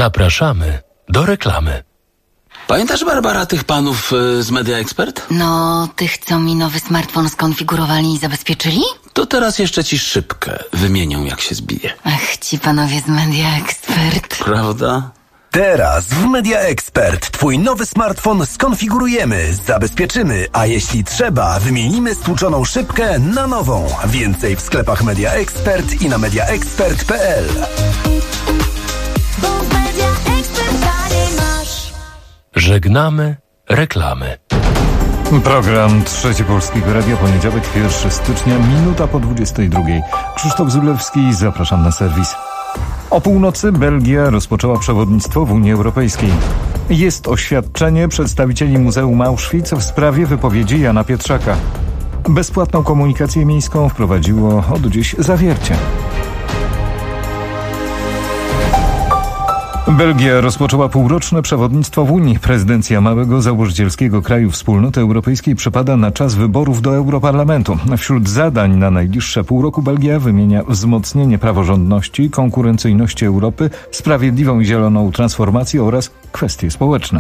Zapraszamy do reklamy. Pamiętasz, Barbara, tych panów z Media Expert? No, tych, co mi nowy smartfon skonfigurowali i zabezpieczyli? To teraz jeszcze ci szybkę wymienią, jak się zbije. Ach, ci panowie z Media Expert. Prawda? Teraz w Media Expert twój nowy smartfon skonfigurujemy, zabezpieczymy, a jeśli trzeba, wymienimy stłuczoną szybkę na nową. Więcej w sklepach Media Expert i na mediaexpert.pl. Żegnamy reklamy. Program Trzeci Polskiego Radia, poniedziałek, 1 stycznia, minuta po 22. Krzysztof Zulewski, zapraszam na serwis. O północy Belgia rozpoczęła przewodnictwo w Unii Europejskiej. Jest oświadczenie przedstawicieli Muzeum Auschwitz w sprawie wypowiedzi Jana Pietrzaka. Bezpłatną komunikację miejską wprowadziło od dziś Zawiercie. Belgia rozpoczęła półroczne przewodnictwo w Unii. Prezydencja małego, założycielskiego kraju Wspólnoty Europejskiej przypada na czas wyborów do Europarlamentu. Wśród zadań na najbliższe pół roku Belgia wymienia wzmocnienie praworządności, konkurencyjności Europy, sprawiedliwą i zieloną transformację oraz kwestie społeczne.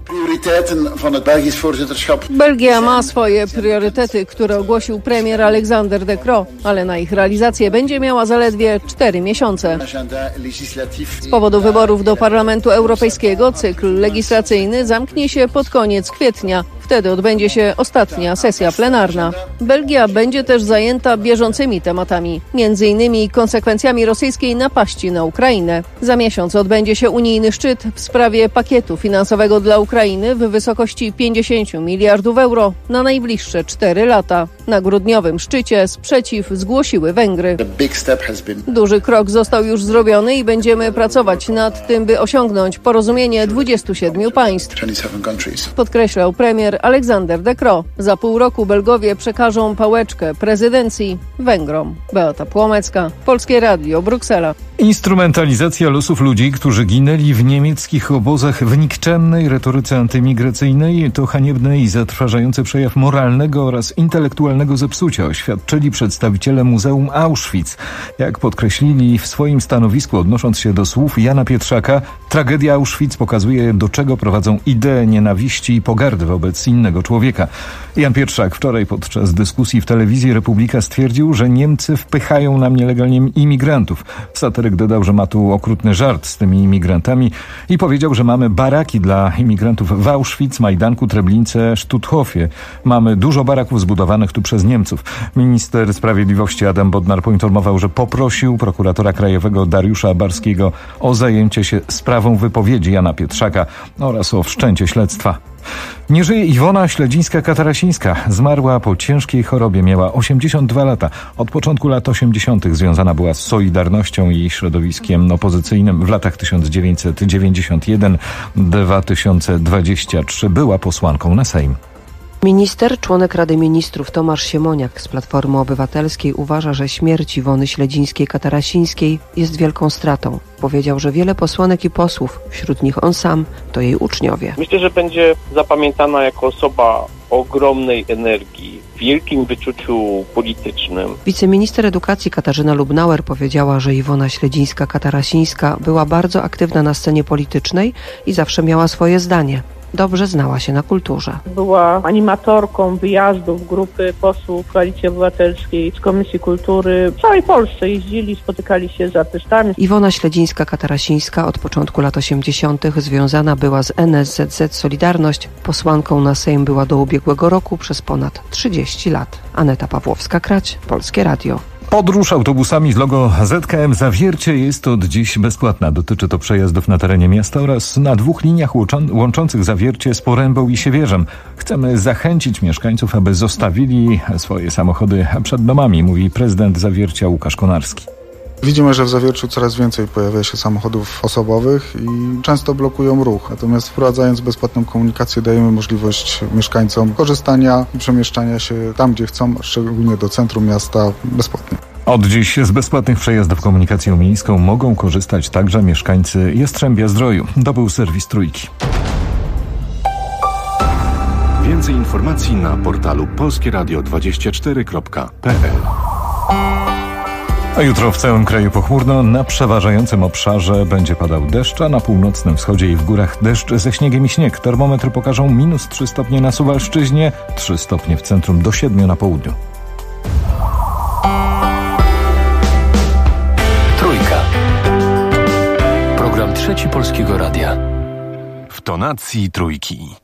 Belgia ma swoje priorytety, które ogłosił premier Alexander De Croo, ale na ich realizację będzie miała zaledwie 4 miesiące. Z powodu wyborów do Parlamentu Europejskiego cykl legislacyjny zamknie się pod koniec kwietnia. Wtedy odbędzie się ostatnia sesja plenarna. Belgia będzie też zajęta bieżącymi tematami, m.in. konsekwencjami rosyjskiej napaści na Ukrainę. Za miesiąc odbędzie się unijny szczyt w sprawie pakietu finansowego dla Ukrainy w wysokości 50 miliardów euro na najbliższe 4 lata. Na grudniowym szczycie sprzeciw zgłosiły Węgry. Duży krok został już zrobiony i będziemy pracować nad tym, by osiągnąć porozumienie 27 państw. Podkreślał premier Alexander De Croo. Za pół roku Belgowie przekażą pałeczkę prezydencji Węgrom. Beata Płomecka, Polskie Radio, Bruksela. Instrumentalizacja losów ludzi, którzy ginęli w niemieckich obozach w nikczemnej retoryce antymigracyjnej to haniebny i zatrważający przejaw moralnego oraz intelektualnego zepsucia, oświadczyli przedstawiciele Muzeum Auschwitz. Jak podkreślili w swoim stanowisku, odnosząc się do słów Jana Pietrzaka, tragedia Auschwitz pokazuje, do czego prowadzą idee nienawiści i pogardy wobec innego człowieka. Jan Pietrzak wczoraj podczas dyskusji w telewizji Republika stwierdził, że Niemcy wpychają nam nielegalnie imigrantów. Satyryk dodał, że ma tu okrutny żart z tymi imigrantami i powiedział, że mamy baraki dla imigrantów w Auschwitz, Majdanku, Treblince, Stutthofie. Mamy dużo baraków zbudowanych tu przez Niemców. Minister Sprawiedliwości Adam Bodnar poinformował, że poprosił prokuratora krajowego Dariusza Barskiego o zajęcie się sprawą wypowiedzi Jana Pietrzaka oraz o wszczęcie śledztwa. Nie żyje Iwona Śledzińska-Katarasińska. Zmarła po ciężkiej chorobie. Miała 82 lata. Od początku lat 80. związana była z Solidarnością i środowiskiem opozycyjnym. W latach 1991-2023 była posłanką na Sejm. Minister, członek Rady Ministrów Tomasz Siemoniak z Platformy Obywatelskiej uważa, że śmierć Iwony Śledzińskiej-Katarasińskiej jest wielką stratą. Powiedział, że wiele posłanek i posłów, wśród nich on sam, to jej uczniowie. Myślę, że będzie zapamiętana jako osoba o ogromnej energii, wielkim wyczuciu politycznym. Wiceminister edukacji Katarzyna Lubnauer powiedziała, że Iwona Śledzińska-Katarasińska była bardzo aktywna na scenie politycznej i zawsze miała swoje zdanie. Dobrze znała się na kulturze. Była animatorką wyjazdów grupy posłów Koalicji Obywatelskiej z Komisji Kultury. W całej Polsce jeździli, spotykali się z artystami. Iwona Śledzińska-Katarasińska od początku lat 80. związana była z NSZZ Solidarność. Posłanką na Sejm była do ubiegłego roku przez ponad 30 lat. Aneta Pawłowska-Krać, Polskie Radio. Podróż autobusami z logo ZKM Zawiercie jest od dziś bezpłatna. Dotyczy to przejazdów na terenie miasta oraz na 2 liniach łączących Zawiercie z Porębą i Siewierzem. Chcemy zachęcić mieszkańców, aby zostawili swoje samochody przed domami, mówi prezydent Zawiercia Łukasz Konarski. Widzimy, że w Zawierciu coraz więcej pojawia się samochodów osobowych i często blokują ruch. Natomiast wprowadzając bezpłatną komunikację dajemy możliwość mieszkańcom korzystania i przemieszczania się tam, gdzie chcą, szczególnie do centrum miasta, bezpłatnie. Od dziś z bezpłatnych przejazdów komunikacją miejską mogą korzystać także mieszkańcy Jastrzębia-Zdroju. To był serwis Trójki. Więcej informacji na portalu polskieradio24.pl. A jutro w całym kraju pochmurno, na przeważającym obszarze będzie padał deszcz, a na północnym wschodzie i w górach deszcz ze śniegiem i śnieg. Termometry pokażą -3 stopnie na Suwalszczyźnie, 3 stopnie w centrum, do 7 na południu. Trójka. Program Trzeci Polskiego Radia. W tonacji trójki.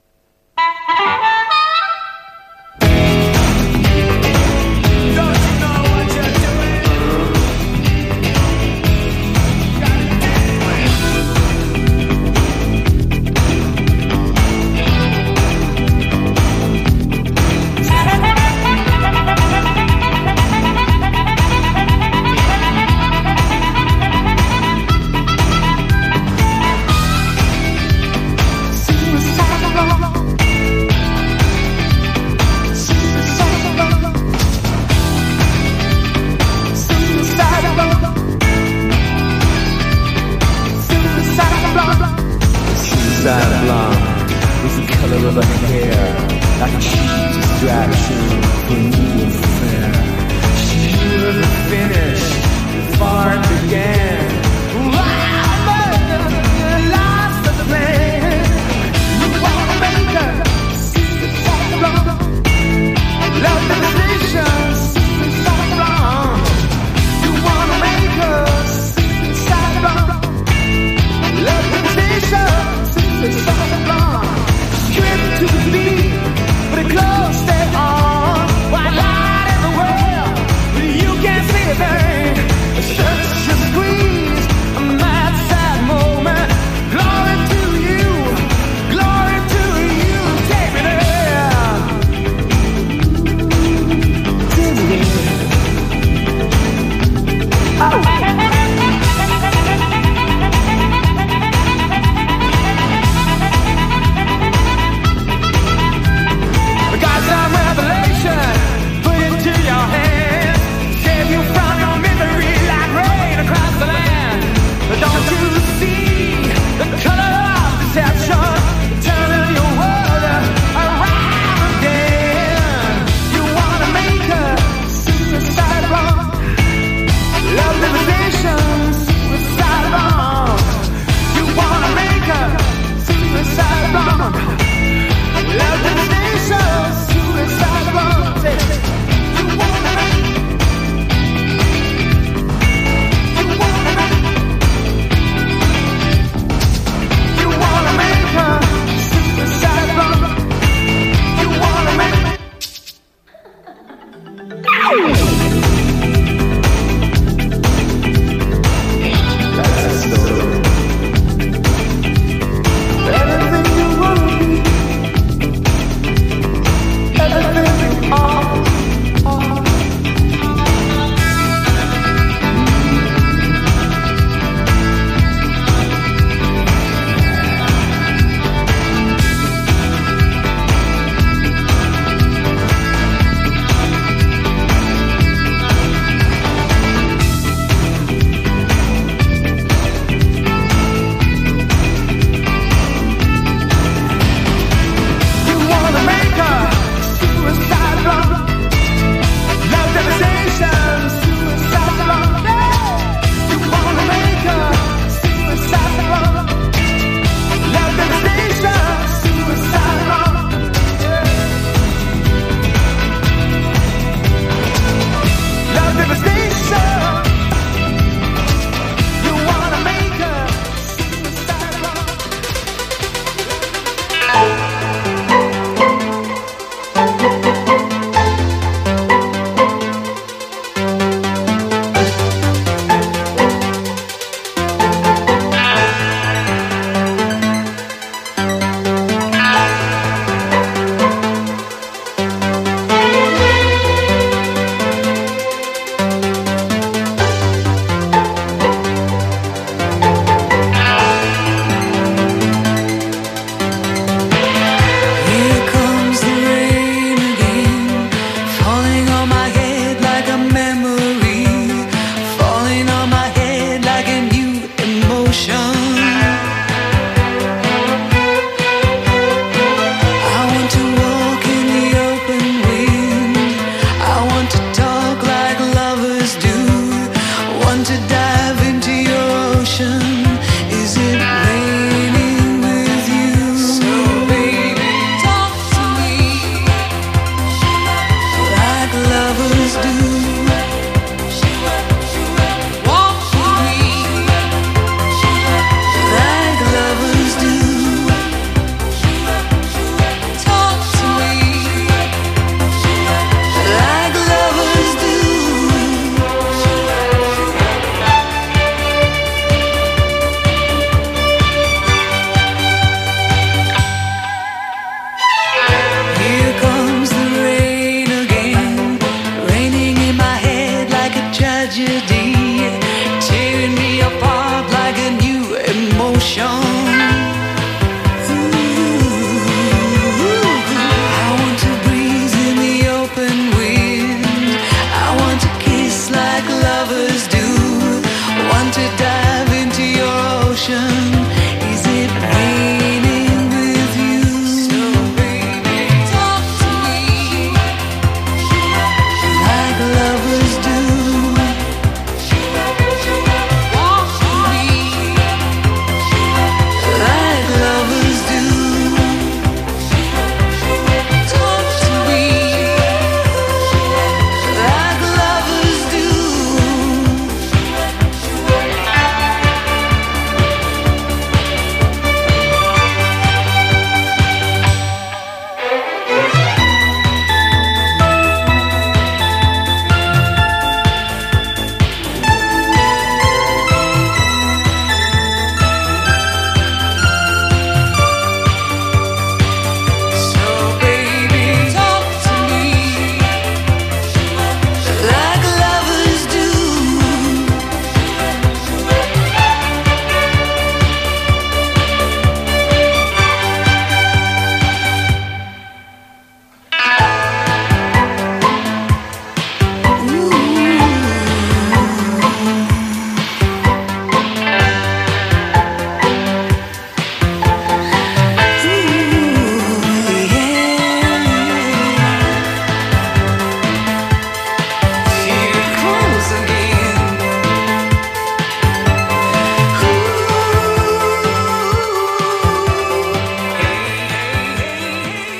Close, stay on. Why lie in the world? You can't see it.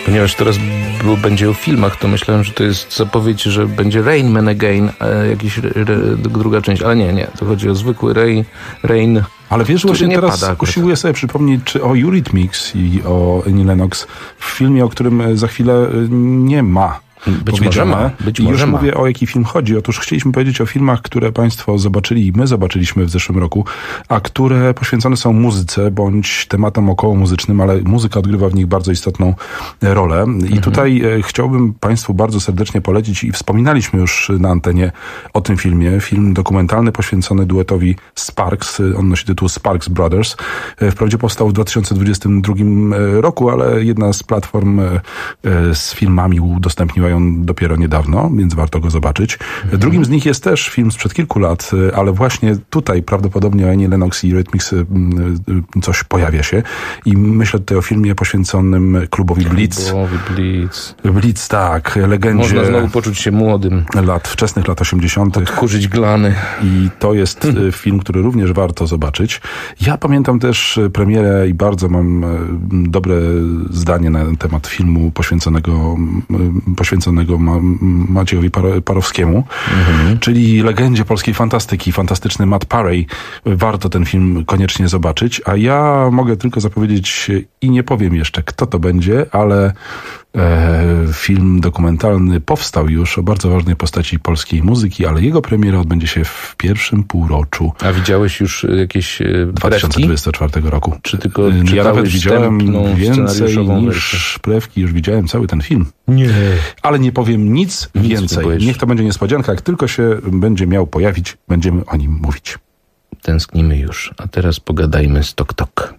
Ponieważ teraz będzie o filmach, to myślałem, że to jest zapowiedź, że będzie Rain Man Again, jakiś druga część, ale nie, to chodzi o zwykły Rain. Ale wiesz, właśnie teraz usiłuję sobie przypomnieć, czy o Eurythmics i o Annie Lennox w filmie, o którym za chwilę nie ma. Być może ma. Już mówię, o jaki film chodzi. Otóż chcieliśmy powiedzieć o filmach, które Państwo zobaczyli i my zobaczyliśmy w zeszłym roku, a które poświęcone są muzyce bądź tematom okołomuzycznym, ale muzyka odgrywa w nich bardzo istotną rolę. I tutaj chciałbym Państwu bardzo serdecznie polecić i wspominaliśmy już na antenie o tym filmie. Film dokumentalny poświęcony duetowi Sparks. On nosi tytuł Sparks Brothers. Wprawdzie powstał w 2022 roku, ale jedna z platform z filmami udostępniła ją dopiero niedawno, więc warto go zobaczyć. Drugim z nich jest też film sprzed kilku lat, ale właśnie tutaj prawdopodobnie o Annie Lennox i Eurythmics coś pojawia się. I myślę tutaj o filmie poświęconym klubowi Blitz. Blitz, tak. Legendzie. Można znowu poczuć się młodym. Wczesnych lat 80. Odkurzyć glany. I to jest film, który również warto zobaczyć. Ja pamiętam też premierę i bardzo mam dobre zdanie na temat filmu poświęconego Maciejowi Parowskiemu, czyli legendzie polskiej fantastyki, fantastyczny Matt Parey. Warto ten film koniecznie zobaczyć, a ja mogę tylko zapowiedzieć i nie powiem jeszcze, kto to będzie, ale film dokumentalny powstał już o bardzo ważnej postaci polskiej muzyki, ale jego premiera odbędzie się w pierwszym półroczu. A widziałeś już jakieś 2024 roku. Czy tylko ja nawet widziałem więcej niż prewki, już widziałem cały ten film. Nie. Ale nie powiem nic więcej. Niech to będzie niespodzianka, jak tylko się będzie miał pojawić, będziemy o nim mówić. Tęsknimy już, a teraz pogadajmy z Tok Tok.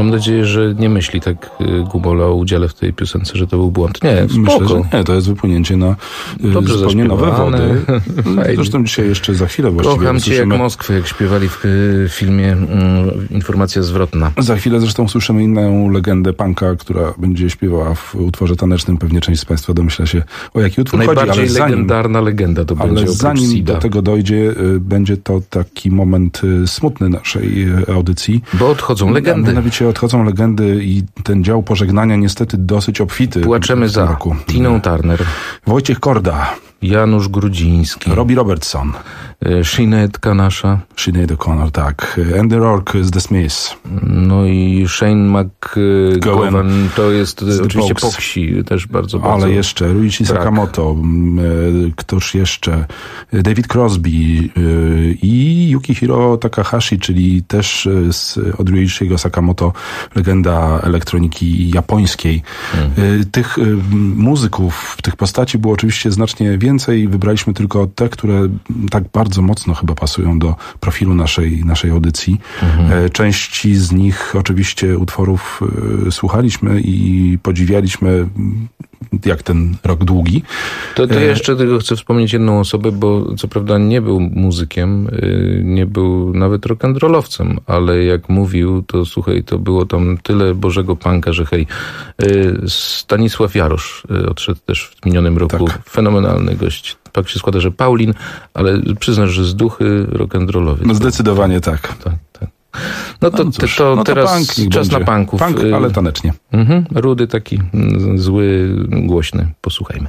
Mam nadzieję, że nie myśli tak Gumola o udziale w tej piosence, że to był błąd. Nie, spoko. Myślę, że nie, to jest wypłynięcie na zupełnie nowe wody. Zresztą dzisiaj jeszcze za chwilę właściwie Kocham cię usłyszymy... jak Moskwę, jak śpiewali w filmie Informacja zwrotna. Za chwilę zresztą usłyszymy inną legendę punka, która będzie śpiewała w utworze tanecznym. Pewnie część z Państwa domyśla się, o jaki utwór chodzi. Najbardziej legendarna legenda to będzie. Ale zanim do tego dojdzie, będzie to taki moment smutny naszej audycji. Bo odchodzą legendy. Mianowicie odchodzą legendy i ten dział pożegnania niestety dosyć obfity. Płaczemy za roku. Tiną Turner, Wojciech Korda, Janusz Grudziński, Robbie Robertson, Sinead O'Connor, tak. Andy Rourke z The Smiths. No i Shane McGowan, to jest oczywiście Poxy, też bardzo. Ale jeszcze Ryuichi Sakamoto, ktoś jeszcze, David Crosby i Yukihiro Takahashi, czyli też od Ryuichiego Sakamoto legenda elektroniki japońskiej. Tych muzyków, tych postaci było oczywiście znacznie więcej. Wybraliśmy tylko te, które tak bardzo mocno chyba pasują do profilu naszej audycji. Części z nich oczywiście utworów słuchaliśmy i podziwialiśmy jak ten rok długi. To jeszcze tylko chcę wspomnieć jedną osobę, bo co prawda nie był muzykiem, nie był nawet rock'n'rollowcem, ale jak mówił, to słuchaj, to było tam tyle bożego punka, że hej. Stanisław Jarosz odszedł też w minionym roku. Tak. Fenomenalny gość. Tak się składa, że Paulin, ale przyznasz, że z duchy rock'n'rollowy. No zdecydowanie tak. No to teraz czas na punków. Punk, ale tanecznie. Rudy taki zły, głośny. Posłuchajmy.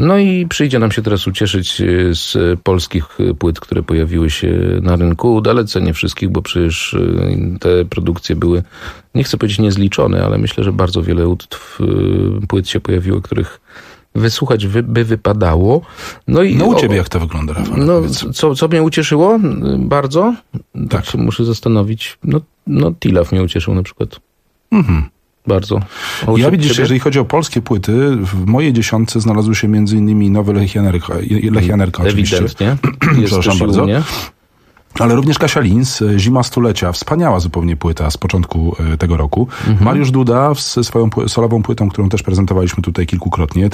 No i przyjdzie nam się teraz ucieszyć z polskich płyt, które pojawiły się na rynku. Dalece nie wszystkich, bo przecież te produkcje były, nie chcę powiedzieć niezliczone, ale myślę, że bardzo wiele płyt się pojawiło, których wysłuchać by wypadało. No i u ciebie jak to wygląda, Rafał? No, co mnie ucieszyło bardzo? Tak się muszę zastanowić. No Tilaf mnie ucieszył na przykład. Bardzo. Ja widzisz, jeżeli chodzi o polskie płyty, w mojej dziesiątce znalazły się m.in. nowe Lechianerka oczywiście. Ewidentnie. Przepraszam bardzo. Ale również Kasia Lins, Zima Stulecia, wspaniała zupełnie płyta z początku tego roku. Mariusz Duda ze swoją solową płytą, którą też prezentowaliśmy tutaj kilkukrotnie,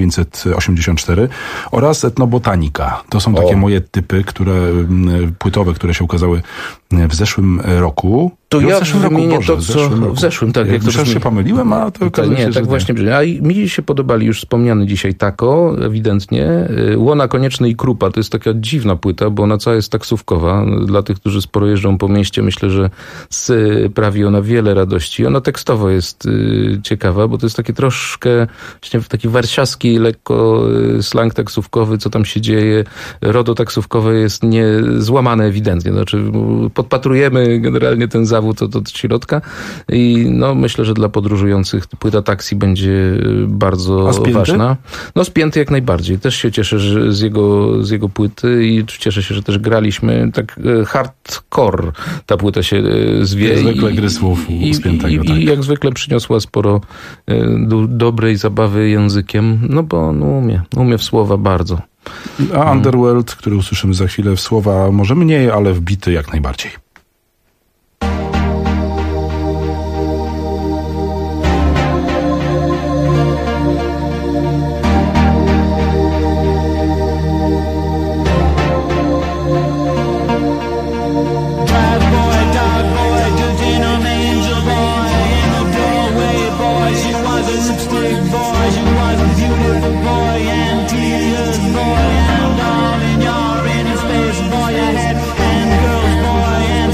1984 oraz Etnobotanika. To są takie moje typy, płytowe, które się ukazały w zeszłym roku. To ja wymienię to, co w zeszłym, tak. Jak to się pomyliłem, a to okazuje się, nie, tak właśnie brzmi. A mi się podobali już wspomniany dzisiaj Tako, ewidentnie. Łona Konieczny i Krupa, to jest taka dziwna płyta, bo ona cała jest taksówkowa. Dla tych, którzy sporo jeżdżą po mieście, myślę, że sprawi ona wiele radości. Ona tekstowo jest ciekawa, bo to jest takie troszkę właśnie taki warsiaski, lekko slang taksówkowy, co tam się dzieje. RODO taksówkowe jest złamane ewidentnie. Znaczy podpatrujemy generalnie ten zawód od środka i myślę, że dla podróżujących płyta taksi będzie bardzo ważna. Spięty jak najbardziej. Też się cieszę z jego płyty i cieszę się, że też graliśmy tak hardcore. Ta płyta się zwie. Jak zwykle gry słów u Spiętego. I jak zwykle przyniosła sporo dobrej zabawy językiem, bo umie w słowa bardzo. A Underworld, który usłyszymy za chwilę, w słowa może mniej, ale w bity jak najbardziej. Boy, and all in your inner space, boy, I had and girls, boy, and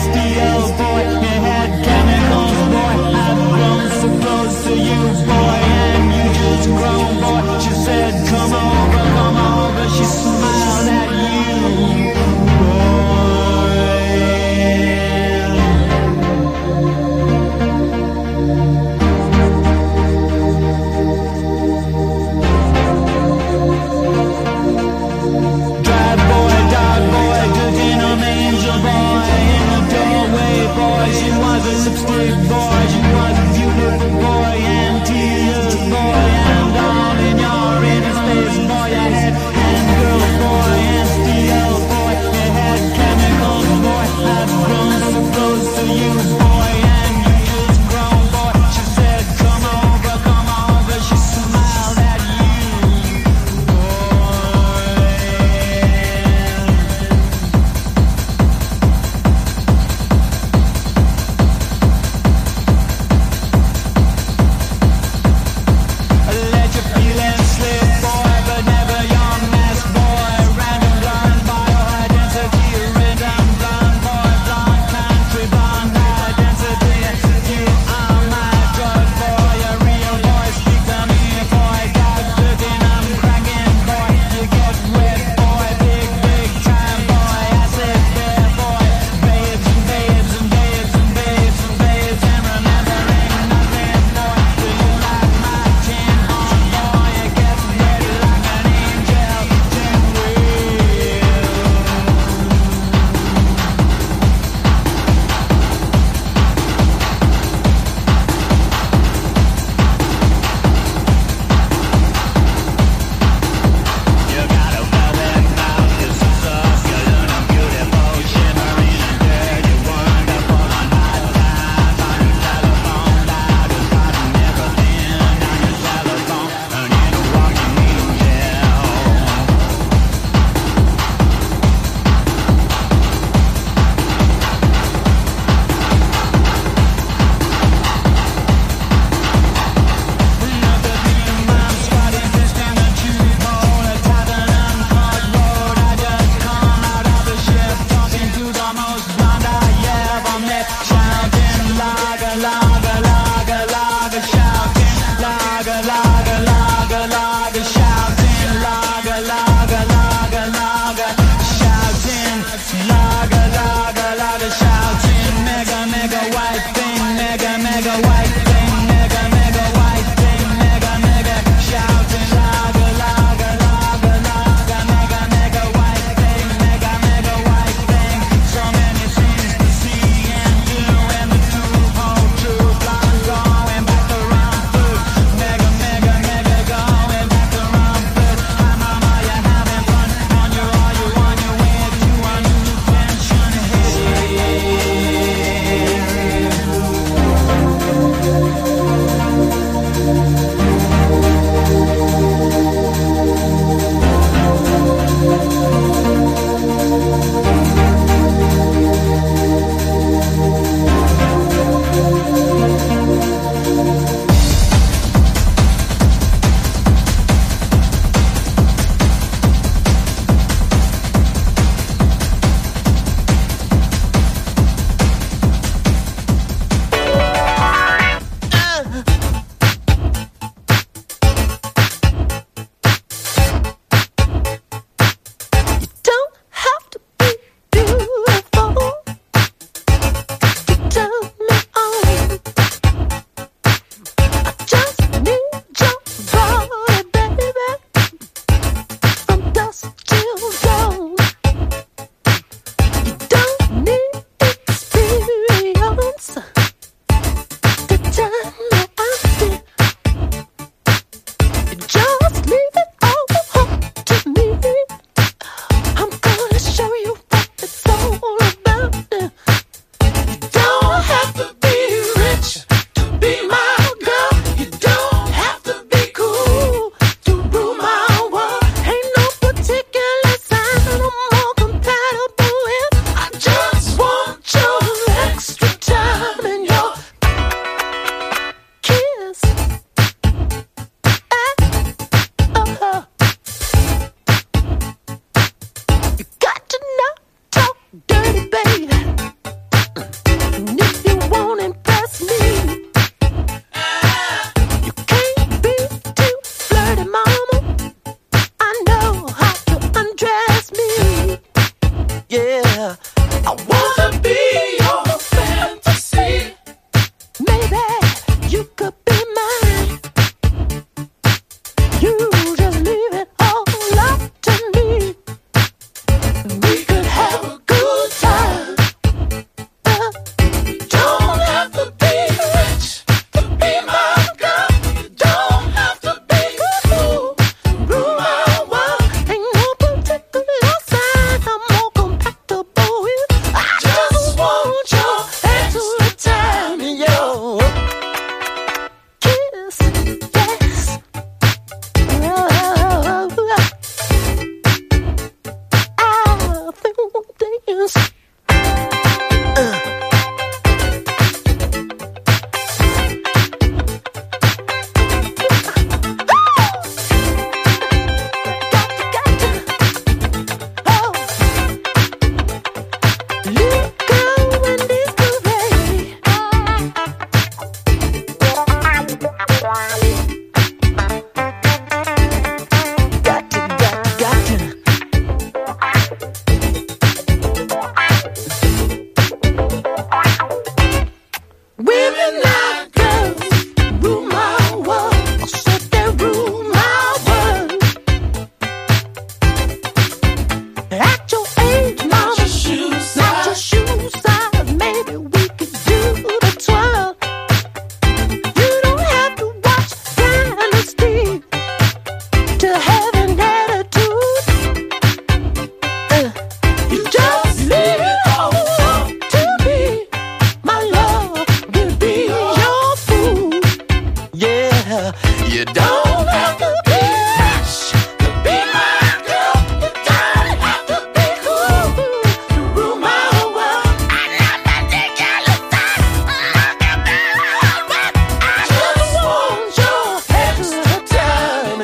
yeah. I wanna be your fantasy. Maybe you could be mine. You just leave it all up to me. We could have a good time. You don't have to be rich to be my girl. You don't have to be cool to rule my world. Ain't no particular sign I'm more compatible with. I just want your extra time and your kiss, yes. I feel things. Women like girls rule my world. So they rule my world. At your age, mama, not your shoe size. Maybe we could do the twirl. You don't have to watch Dynasty to have an attitude. You just leave it all up to me. My love will be your food. Yeah, you don't have to be rich to be my girl. You don't have to be cool to rule my world. I love that ridiculous stuff. Look at me, I just want your extra time,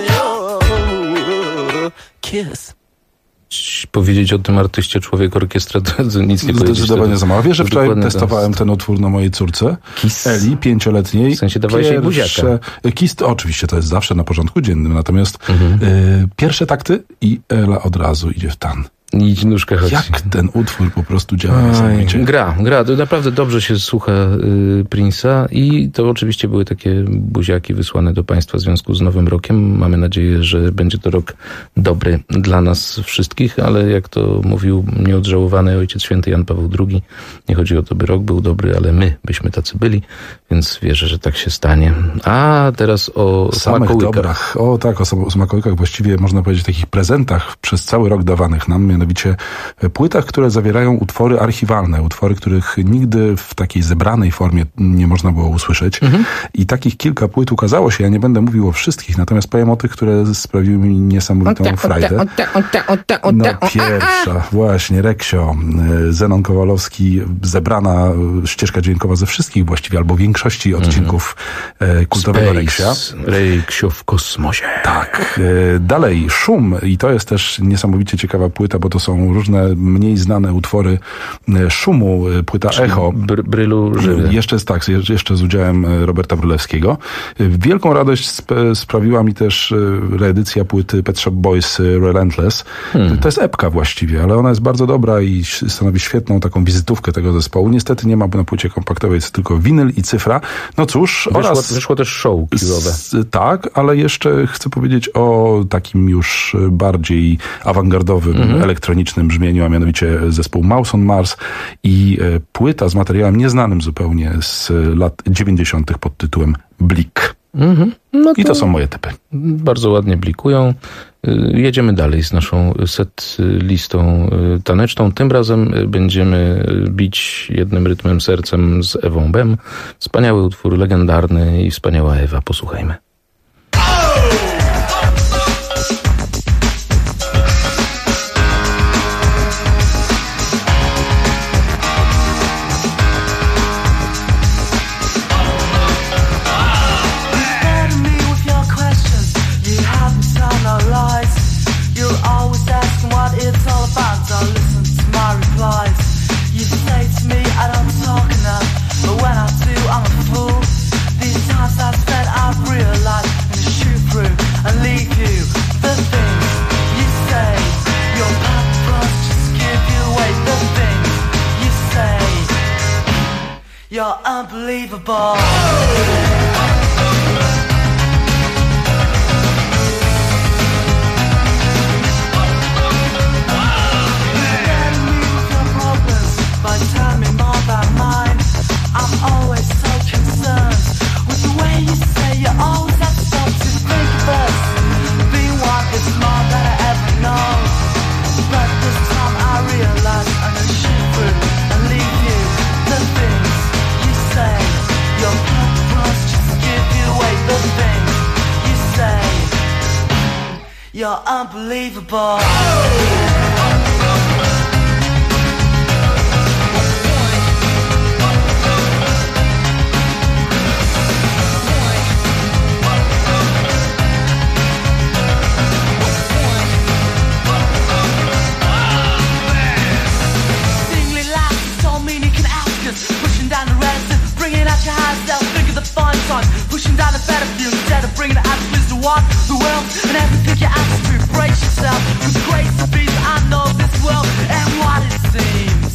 your kiss. Powiedzieć o tym artyście Człowiek Orkiestra to nic nie powiedzieć. Zdecydowanie za mało. Wiesz, że wczoraj Dokładnie testowałem ten utwór na mojej córce, Eli, 5-letniej. W sensie dawałeś jej buziaka. Kiss, oczywiście to jest zawsze na porządku dziennym, natomiast pierwsze takty i Ela od razu idzie w tan. Idź nóżkę chodzi. Jak ten utwór po prostu działa niesamowicie. Gra. To naprawdę dobrze się słucha Prince'a i to oczywiście były takie buziaki wysłane do Państwa w związku z Nowym Rokiem. Mamy nadzieję, że będzie to rok dobry dla nas wszystkich, ale jak to mówił nieodżałowany Ojciec Święty Jan Paweł II, nie chodzi o to, by rok był dobry, ale my byśmy tacy byli, więc wierzę, że tak się stanie. A teraz o smakołykach. Dobrach. O tak, o smakołykach, właściwie można powiedzieć takich prezentach przez cały rok dawanych nam, mianowicie płytach, które zawierają utwory archiwalne, utwory, których nigdy w takiej zebranej formie nie można było usłyszeć. I takich kilka płyt ukazało się. Ja nie będę mówił o wszystkich, natomiast powiem o tych, które sprawiły mi niesamowitą frajdę. No pierwsza, właśnie, Reksio, Zenon Kowalowski, zebrana ścieżka dźwiękowa ze wszystkich właściwie, albo większości odcinków kultowego Reksia. Reksio w kosmosie. Tak. Dalej, Szum, i to jest też niesamowicie ciekawa płyta, bo to są różne mniej znane utwory Szumu, płyta Echo. Brylu żywy. Jeszcze z udziałem Roberta Brylewskiego. Wielką radość sprawiła mi też reedycja płyty Pet Shop Boys Relentless. To jest epka właściwie, ale ona jest bardzo dobra i stanowi świetną taką wizytówkę tego zespołu. Niestety nie ma na płycie kompaktowej, jest tylko winyl i cyfra. No cóż, wyszło też show kilowe. Tak, ale jeszcze chcę powiedzieć o takim już bardziej awangardowym, elektronicznym brzmieniu, a mianowicie zespół Mouse on Mars i płyta z materiałem nieznanym zupełnie z lat 90. pod tytułem Blik. No I to są moje typy. Bardzo ładnie blikują. Jedziemy dalej z naszą set listą taneczną. Tym razem będziemy bić jednym rytmem sercem z Ewą Bem. Wspaniały utwór, legendarny i wspaniała Ewa. Posłuchajmy. The things You're unbelievable. But tell me more about mine. I'm always so concerned with the way you say you always have to stop to think first. Being one is more than I ever know. But this time I realize I'm gonna shoot through and leave you. The things you say, your purpose just give you away. The things you say, you're unbelievable. Pushing down the reticence, bringing out your high self, think of the fun time. Pushing down the better view instead of bringing the attitudes to walk the world. And everything you ask to embrace yourself. With the grace of peace, I know this world and what it seems.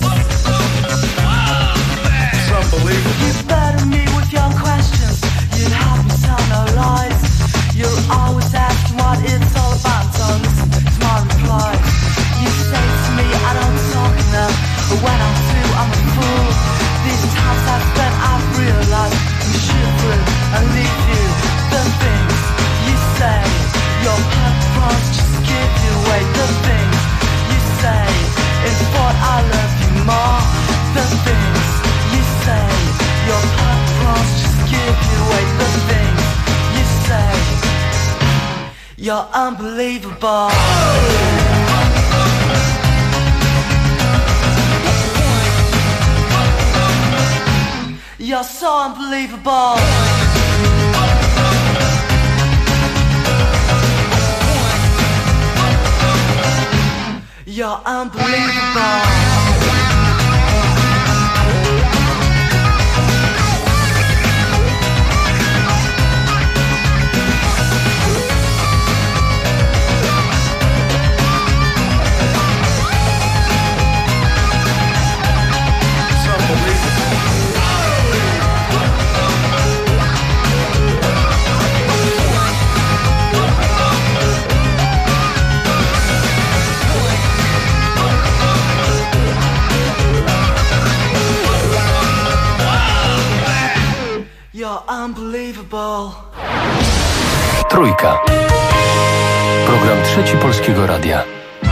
It's unbelievable. You burden me with your questions. You'd help me tell no lies. You're always asking what it's all about, so listen to my reply. You say to me I don't talk enough, but when I do, I'm a fool. These times I've spent, I've realized we shoot through and leave you. The things you say, your purpose just give you away. The things you say is what I love you more. The things you say, your purpose just give you away. The things you say, you're unbelievable. You're so unbelievable. You're unbelievable. You're unbelievable. Trójka. Program Trzeci Polskiego Radia.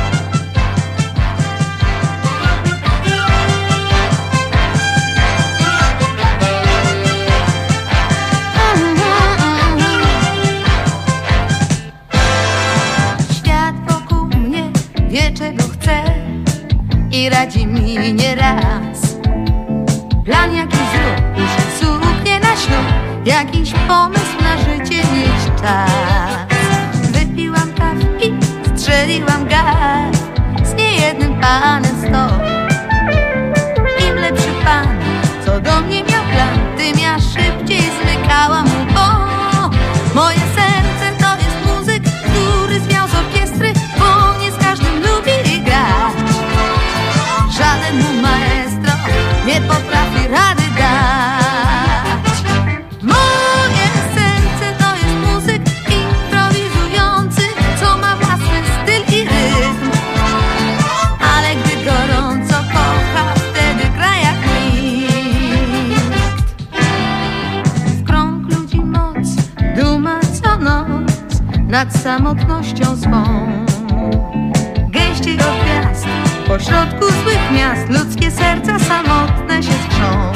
Świat wokół mnie wie, czego chce i radzi mi nieraz. Plan jakiś zrób, już suknię na ślub, jakiś pomysł na życie mieć czas. Wypiłam kawki, strzeliłam gaz, z niejednym panem stop. Im lepszy pan, co do mnie miał plan, tym ja szybciej zmykałam mu, bo moje serce to jest muzyk, który zwiał z orkiestry, bo nie z każdym lubi grać. Żaden mu maestro nie potrafi rady dać. Moje serce to jest muzyk improwizujący, co ma własny styl i rytm. Ale gdy gorąco kocha, wtedy gra jak nikt. W krąg ludzi moc, duma co noc nad samotnością swą. Gęściej od gwiazd, pośrodku złych miast, ludzkie serca samotne się skrzą.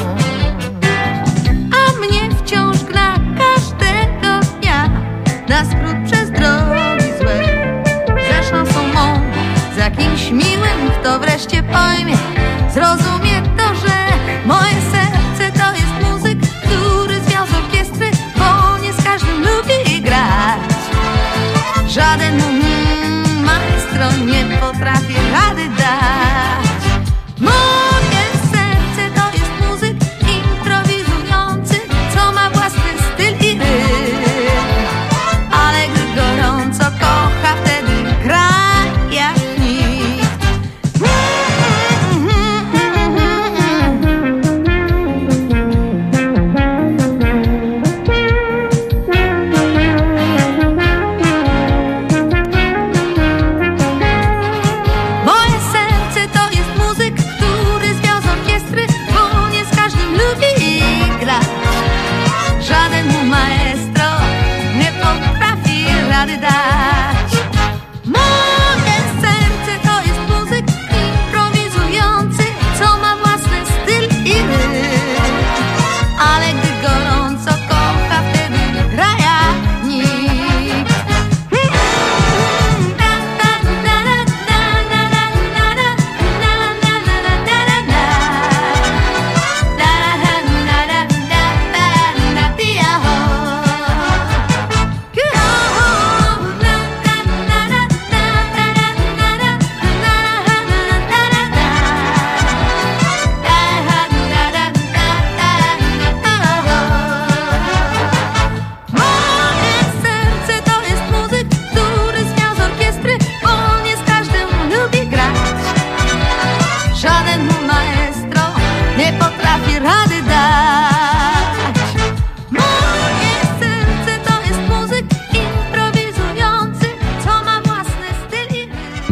A mnie wciąż gra każdego dnia na skrót przez drogi złe. Za szansą mą, za kimś miłym, kto wreszcie pojmie, zrozumie to, że moje serce to jest muzyk, który zwiał z orkiestry, bo nie z każdym lubi grać. Żaden maestro nie potrafi rady dać. Moje serce to jest muzyk improwizujący, co ma własny styl i rytm. Ale gdy gorąco kocha, wtedy gra jak nikt.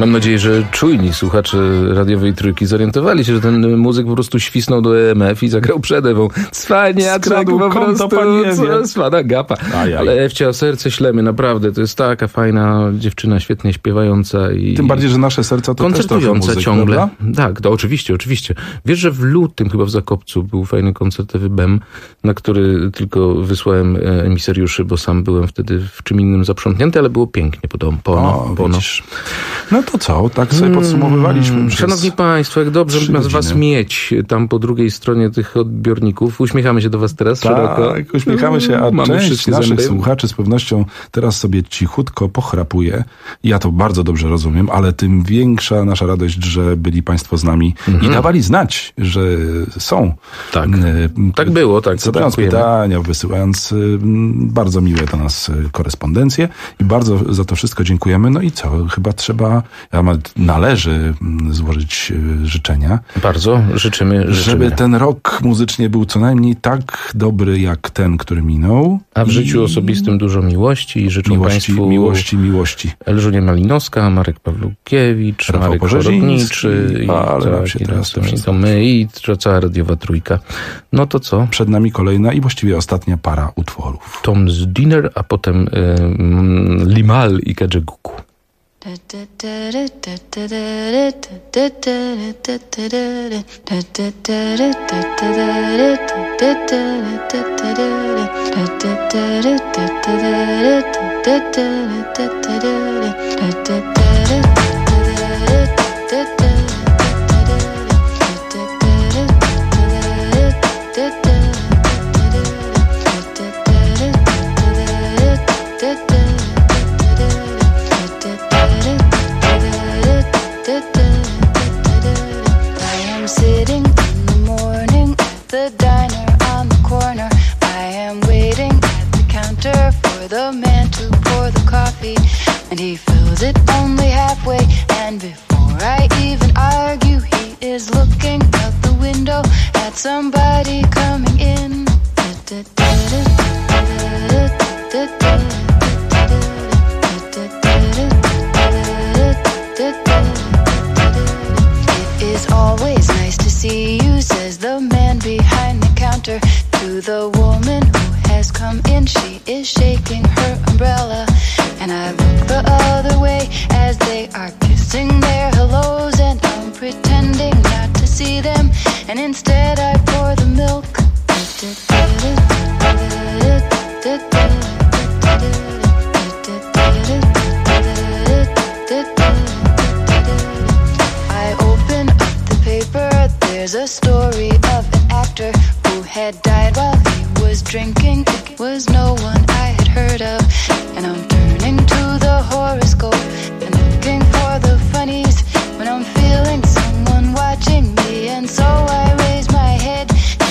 Mam nadzieję, że czujni słuchacze radiowej Trójki zorientowali się, że ten muzyk po prostu świsnął do EMF i zagrał przed Ewą. Cwaniaczek po prostu, cwana gapa. Ale Ewcia, o serce ślemy, naprawdę. To jest taka fajna dziewczyna, świetnie śpiewająca i tym bardziej, że nasze serca to też trochę muzyk, ciągle. Prawda? Tak, to oczywiście. Wiesz, że w lutym chyba w Zakopcu był fajny koncert Ewy Bem, na który tylko wysłałem emisariuszy, bo sam byłem wtedy w czym innym zaprzątnięty, ale było pięknie pono. No to co? Tak sobie podsumowywaliśmy. Szanowni Państwo, jak dobrze nas was mieć tam po drugiej stronie tych odbiorników. Uśmiechamy się do was teraz szeroko. Tak, uśmiechamy się, a mamy część naszych słuchaczy z pewnością teraz sobie cichutko pochrapuje. Ja to bardzo dobrze rozumiem, ale tym większa nasza radość, że byli Państwo z nami i dawali znać, że są. Tak, tak było, tak. Zadając pytania, wysyłając bardzo miłe do nas korespondencje i bardzo za to wszystko dziękujemy. No i co? Chyba należy złożyć życzenia. Bardzo życzymy. Żeby ten rok muzycznie był co najmniej tak dobry jak ten, który minął. A w życiu osobistym dużo miłości i życzę Państwu miłości. Elżunia Malinowska, Marek Pawlukiewicz, Rafał Marek Chorobniczy i my i cała radiowa Trójka. No to co? Przed nami kolejna i właściwie ostatnia para utworów. Tom's Dinner, a potem Limal i Kajeguku. And he fills it only halfway, and before I even argue, he is looking out the window at somebody coming in. It is always nice to see you, says the man behind the counter to the woman who has come in. She is shaking her umbrella, and I look the other way as they are kissing their hellos, and I'm pretending not to see them, and instead I pour the milk. I open up the paper, there's a story of an actor who had died while he was drinking. It was no one I had heard of, and I'm turning to the horoscope and looking for the funnies when I'm feeling someone watching me, and so I raise my head.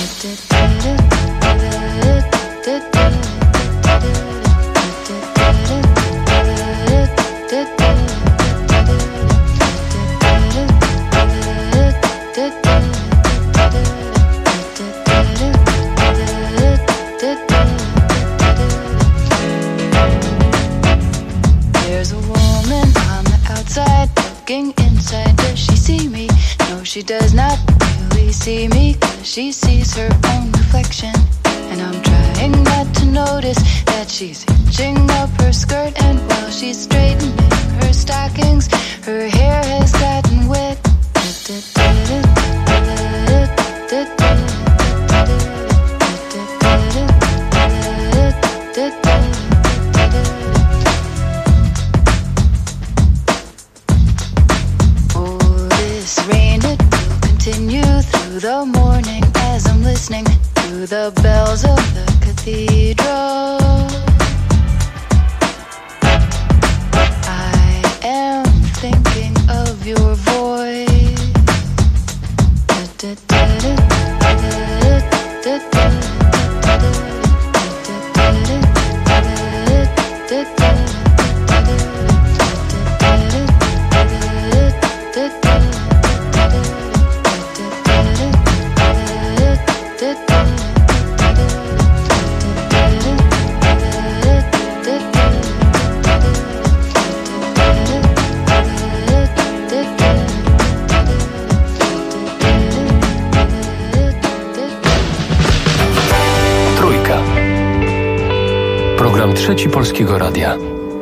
There's a woman on the outside looking inside. Does she see me? No, she does not really see me, 'cause she sees her own reflection. And I'm trying not to notice that she's hitching up her skirt, and while she's straightening her stockings, her hair has gotten wet. Oh, this rain, it will continue through the morning as I'm listening to the bells of the cathedral. I am thinking of your voice. Trzeci Polskiego Radia.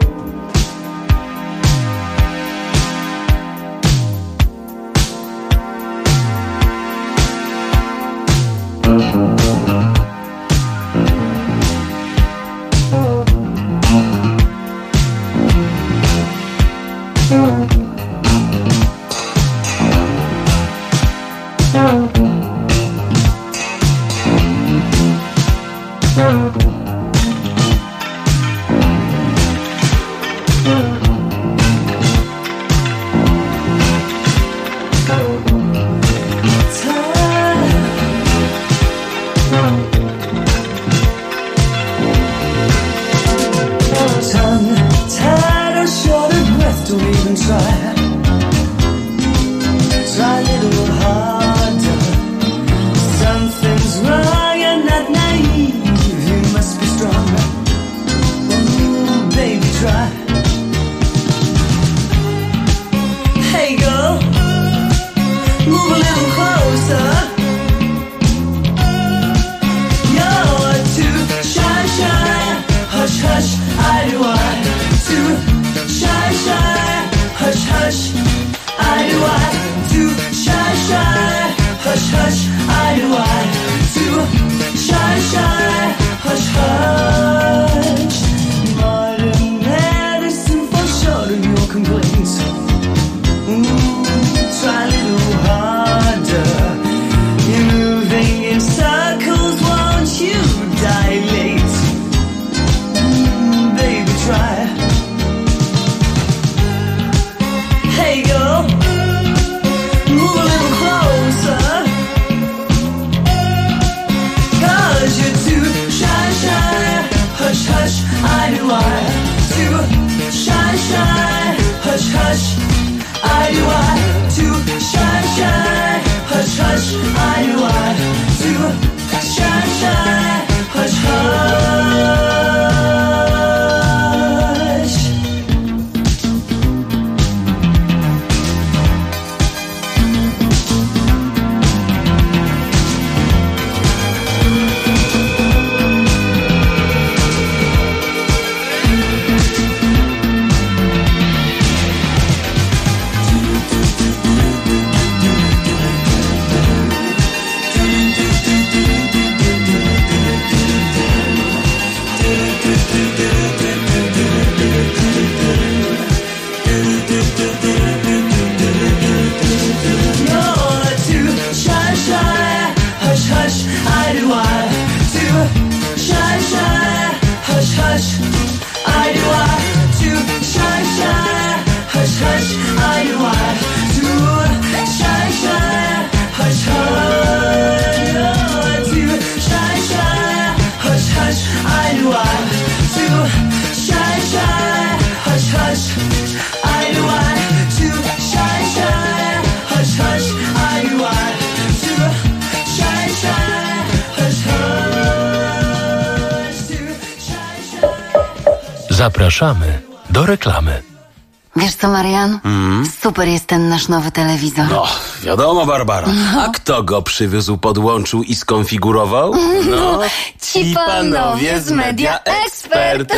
Zapraszamy do reklamy. Wiesz co, Marian? Super jest ten nasz nowy telewizor. No, wiadomo, Barbara. A kto go przywiózł, podłączył i skonfigurował? No, ci panowie z Media Expert.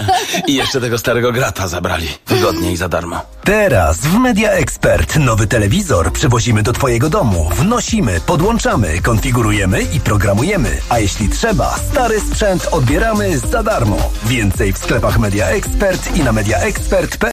I jeszcze tego starego grata zabrali. Wygodnie i za darmo. Teraz w Media Expert nowy telewizor przywozimy do twojego domu. Wnosimy, podłączamy, konfigurujemy i programujemy. A jeśli trzeba, stary sprzęt odbieramy za darmo. Więcej w sklepach Media Expert i na mediaexpert.pl.